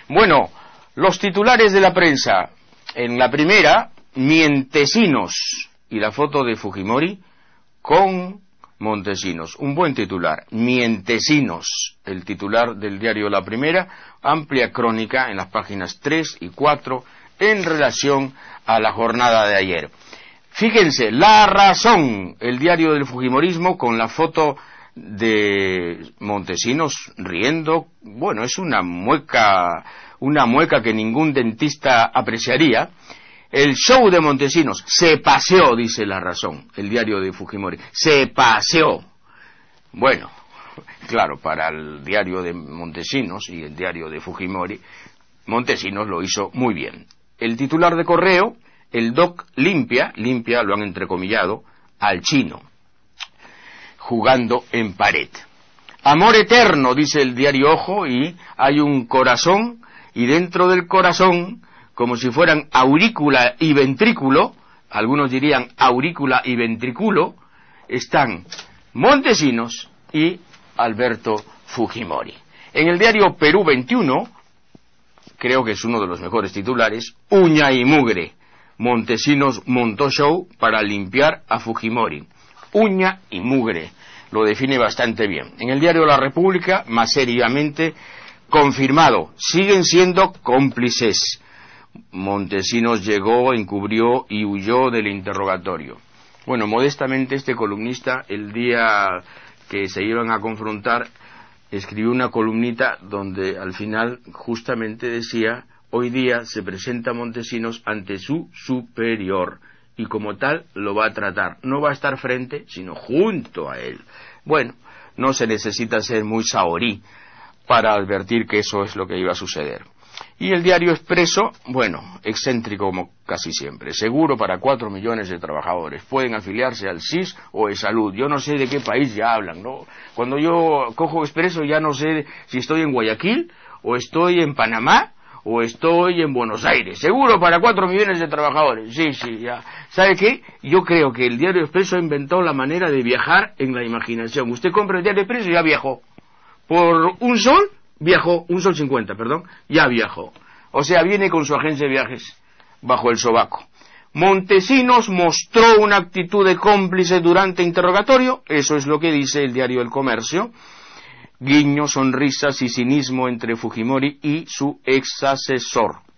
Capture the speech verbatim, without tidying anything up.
Bueno, los titulares de la prensa. En la primera, Mientesinos, y la foto de Fujimori con Montesinos. Un buen titular, Mientesinos, el titular del diario La Primera, amplia crónica en las páginas tres y cuatro en relación a la jornada de ayer. Fíjense, La Razón, el diario del Fujimorismo, con la foto de Montesinos riendo. Bueno, es una mueca, una mueca que ningún dentista apreciaría. El show de Montesinos se paseó, dice La Razón, el diario de Fujimori, se paseó. Bueno, claro, para el diario de Montesinos y el diario de Fujimori, Montesinos lo hizo muy bien. El titular de Correo, el doc limpia, limpia, lo han entrecomillado, al chino, jugando en pared. Amor eterno, dice el diario Ojo, y hay un corazón, y dentro del corazón, como si fueran aurícula y ventrículo, algunos dirían aurícula y ventrículo, están Montesinos y Alberto Fujimori. En el diario Perú veintiuno, creo que es uno de los mejores titulares, uña y mugre, Montesinos montó show para limpiar a Fujimori. Uña y mugre, lo define bastante bien. En el diario La República, más seriamente, confirmado, siguen siendo cómplices. Montesinos llegó, encubrió y huyó del interrogatorio. Bueno, modestamente este columnista, el día que se iban a confrontar, escribió una columnita donde al final justamente decía: hoy día se presenta Montesinos ante su superior y como tal lo va a tratar. No va a estar frente, sino junto a él. Bueno, no se necesita ser muy saorí para advertir que eso es lo que iba a suceder. Y el diario Expreso, bueno, excéntrico como casi siempre. Seguro para cuatro millones de trabajadores. Pueden afiliarse al S I S o E-Salud. Yo no sé de qué país ya hablan, ¿no? Cuando yo cojo Expreso ya no sé si estoy en Guayaquil, o estoy en Panamá, o estoy en Buenos Aires. Seguro para cuatro millones de trabajadores. Sí, sí, ya. ¿Sabe qué? Yo creo que el diario Expreso ha inventado la manera de viajar en la imaginación. Usted compra el diario Expreso y ya viajó. Por un sol... viajó, un sol cincuenta, perdón, ya viajó. O sea, viene con su agencia de viajes bajo el sobaco. Montesinos mostró una actitud de cómplice durante interrogatorio, eso es lo que dice el diario El Comercio. Guiño, sonrisas y cinismo entre Fujimori y su ex asesor.